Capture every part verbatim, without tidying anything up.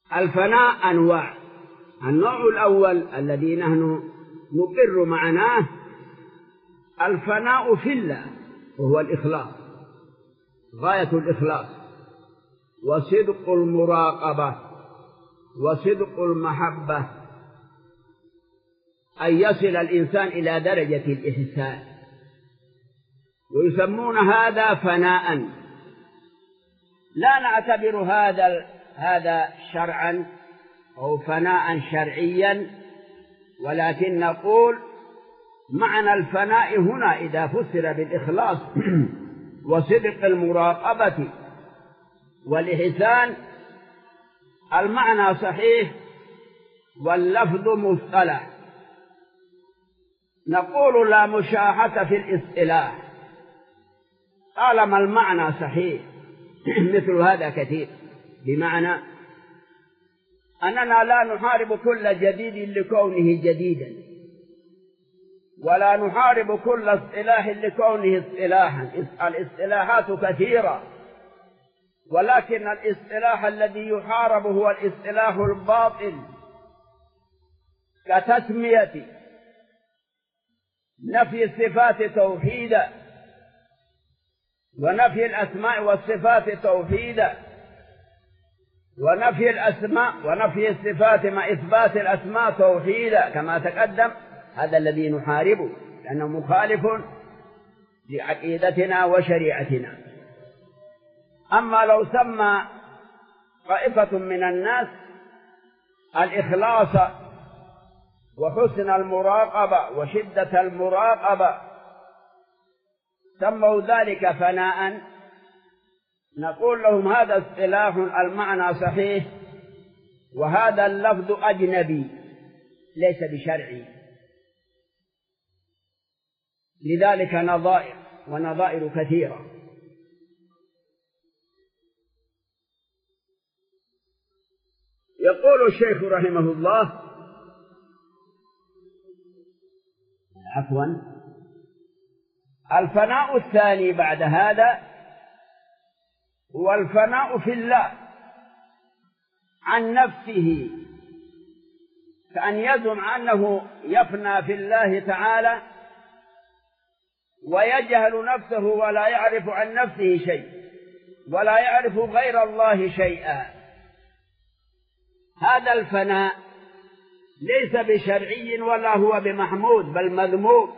الفناء أنواع. النوع الأول الذي نحن نقر معناه الفناء في الله، وهو الإخلاص، غاية الإخلاص وصدق المراقبة وصدق المحبة، أن يصل الإنسان إلى درجة الإحسان، ويسمون هذا فناء. لا نعتبر هذا هذا شرعا أو فناء شرعيا، ولكن نقول معنى الفناء هنا إذا فسر بالإخلاص وصدق المراقبة والإحسان المعنى صحيح واللفظ مصطلح. نقول لا مشاحة في الاصطلاح طالما المعنى صحيح. مثل هذا كثير، بمعنى أننا لا نحارب كل جديد لكونه جديدا، ولا نحارب كل اصطلاح لكونه اصطلاحا. الاصطلاحات كثيرة، ولكن الاصطلاح الذي يحارب هو الاصطلاح الباطل، كتسمية نفي الصفات توحيدا، ونفي الأسماء والصفات توحيدا، ونفي الأسماء ونفي الصفات مع إثبات الأسماء توحيدا كما تقدم. هذا الذي نحاربه، لأنه مخالف لعقيدتنا وشريعتنا. أما لو سمى طائفة من الناس الإخلاص وحسن المراقبة وشدة المراقبة سموا ذلك فناء، نقول لهم هذا اصطلاح المعنى صحيح، وهذا اللفظ أجنبي ليس بشرعي. لذلك نظائر ونظائر كثيرة. يقول الشيخ رحمه الله عفوا الفناء الثاني بعد هذا هو الفناء في الله عن نفسه، كأن يزعم أنه يفنى في الله تعالى ويجهل نفسه ولا يعرف عن نفسه شيء ولا يعرف غير الله شيئا. هذا الفناء ليس بشرعي ولا هو بمحمود، بل مذموم،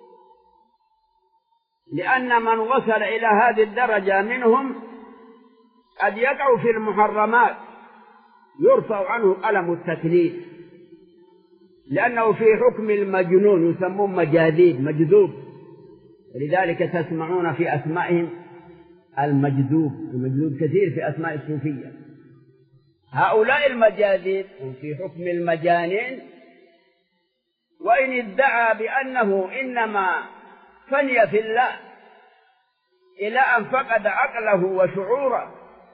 لأن من وصل إلى هذه الدرجة منهم قد يقع في المحرمات يرفع عنه قلم التكليف، لأنه في حكم المجنون، يسمون مجاذيب، مجذوب. ولذلك تسمعون في أسمائهم المجذوب، المجذوب كثير في أسماء الصوفية. هؤلاء المجاذيب هم في حكم المجانين، وإن ادعى بأنه إنما فني في الله إلى أن فقد عقله وشعوره،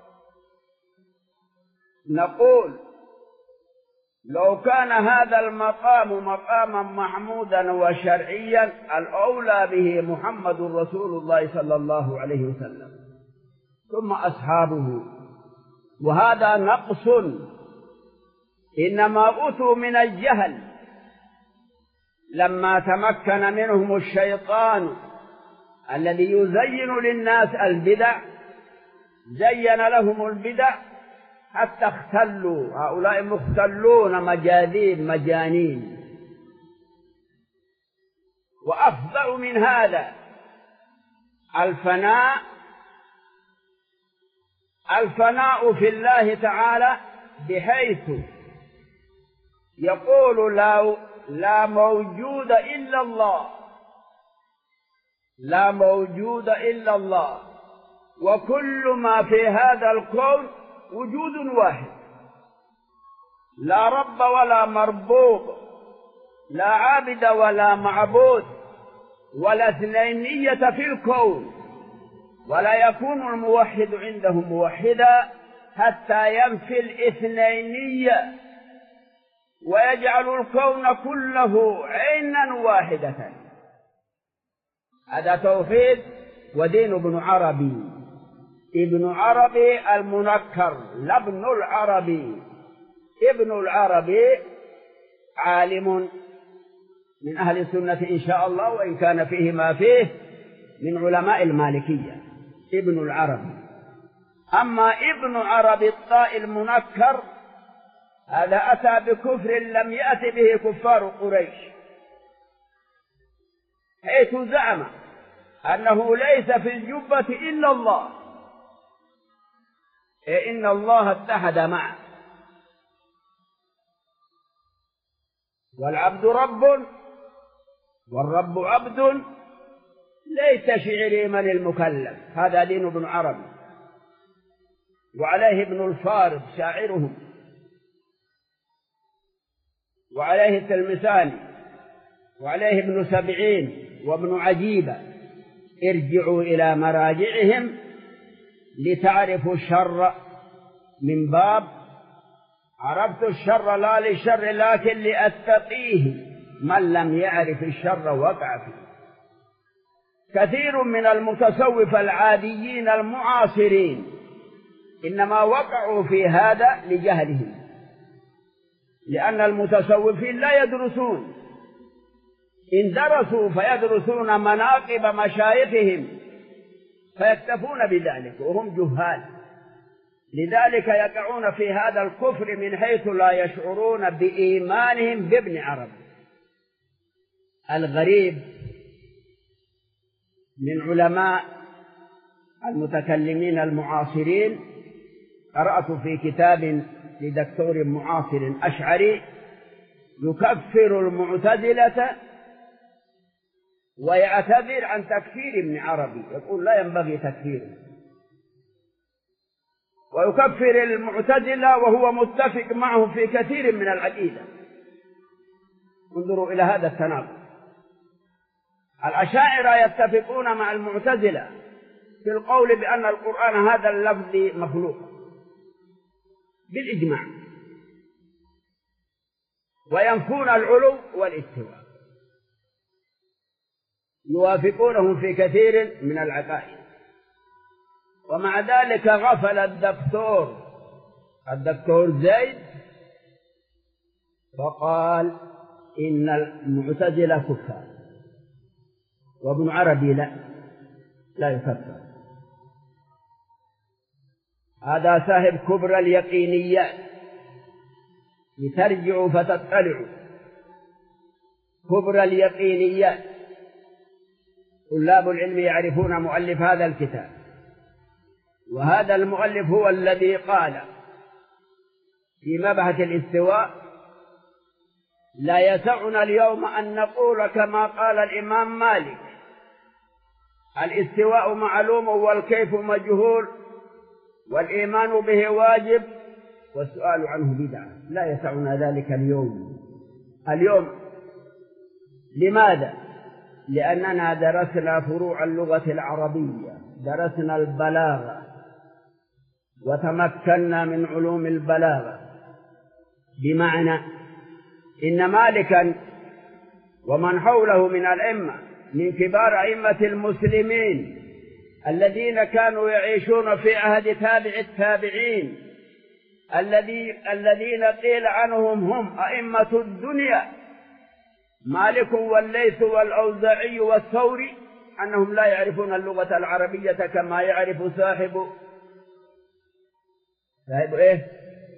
نقول لو كان هذا المقام مقاما محمودا وشرعيا الأولى به محمد رسول الله صلى الله عليه وسلم ثم أصحابه، وهذا نقص إنما أتوا من الجهل لما تمكن منهم الشيطان الذي يزين للناس البدع، زين لهم البدع حتى اختلوا. هؤلاء مختلون مجاذيب مجانين. وأفضل من هذا الفناء الفناء في الله تعالى، بحيث يقول لا, لا موجود إلا الله، لا موجود إلا الله، وكل ما في هذا الكون وجود واحد، لا رب ولا مربوب، لا عابد ولا معبود، ولا اثنينية في الكون، ولا يكون الموحد عندهم موحدا حتى ينفي الاثنينية ويجعل الكون كله عينا واحدة. هذا توحيد ودين ابن عربي، ابن عربي المنكر، لا ابن العربي، ابن العربي عالم من أهل السنة إن شاء الله، وإن كان فيه ما فيه من علماء المالكية ابن العربي. أما ابن عربي الطائي المنكر هذا أتى بكفر لم يأت به كفار قريش، حيث زعم أنه ليس في الجبة إلا الله، إن الله اتحد معه، والعبد رب والرب عبد، ليس شعري من المكلف. هذا دين ابن عربي، وعليه ابن الفارض شاعرهم، وعليه التلمساني، وعليه ابن سبعين وابن عجيبة. ارجعوا إلى مراجعهم لتعرفوا الشر من باب عرفت الشر لا للشر لكن لأتقيه، من لم يعرف الشر وقع فيه. كثير من المتصوفة العاديين المعاصرين إنما وقعوا في هذا لجهلهم، لأن المتصوفين لا يدرسون، إن درسوا فيدرسون مناقب مشايخهم فيكتفون بذلك وهم جهال، لذلك يقعون في هذا الكفر من حيث لا يشعرون بإيمانهم بابن عربي. الغريب من علماء المتكلمين المعاصرين، قرأت في كتاب لدكتور معاصر أشعري يكفر المعتزلة ويعتذر عن تكفير ابن عربي، يقول لا ينبغي تكفيره، ويكفر المعتزلة وهو متفق معه في كثير من العقيدة. انظروا إلى هذا التناقض. الأشاعرة يتفقون مع المعتزلة في القول بأن القرآن هذا اللفظ مخلوق بالإجماع، وينفون العلو والاستواء، يوافقونهم في كثير من العقائد. ومع ذلك غفل الدكتور الدكتور زيد فقال إن المعتزلة كفار، وابن عربي لا لا يكفر. هذا صاحب كبرى اليقينيات، لترجعوا فتطلعوا. كبرى اليقينيات، طلاب العلم يعرفون مؤلف هذا الكتاب، وهذا المؤلف هو الذي قال في مبحث الاستواء: لا يسعنا اليوم أن نقول كما قال الإمام مالك الاستواء معلوم والكيف مجهول والإيمان به واجب والسؤال عنه بدعة. لا يسعنا ذلك اليوم. اليوم لماذا؟ لأننا درسنا فروع اللغة العربية، درسنا البلاغة وتمكنا من علوم البلاغة، بمعنى إن مالكا ومن حوله من الأئمة من كبار أئمة المسلمين الذين كانوا يعيشون في عهد تابع التابعين الذي الذين قيل عنهم هم أئمة الدنيا، مالك والليث والأوزاعي والثوري، أنهم لا يعرفون اللغة العربية كما يعرف صاحب صاحب إيه؟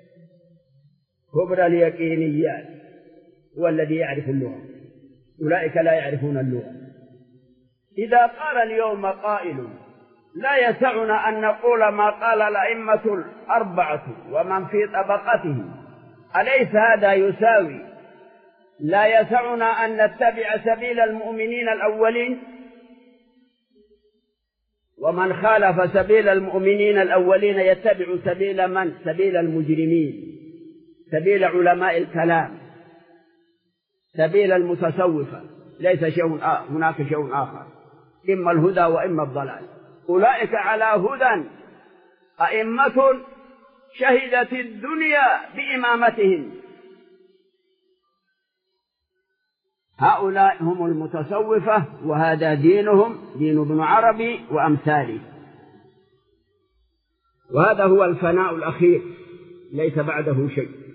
كبرى اليقينيات، هو الذي يعرف اللغة، أولئك لا يعرفون اللغة. إذا قال اليوم قائل لا يسعنا أن نقول ما قال الأئمة الأربعة ومن في طبقته، أليس هذا يساوي لا يسعنا أن نتبع سبيل المؤمنين الأولين؟ ومن خالف سبيل المؤمنين الأولين يتبع سبيل من؟ سبيل المجرمين، سبيل علماء الكلام، سبيل المتصوفة. ليس شيء آخر، هناك شيء آخر، إما الهدى وإما الضلال. أولئك على هدى، أئمة شهدت الدنيا بإمامتهم. هؤلاء هم المتصوفة، وهذا دينهم، دين ابن عربي وأمثاله. وهذا هو الفناء الأخير، ليس بعده شيء.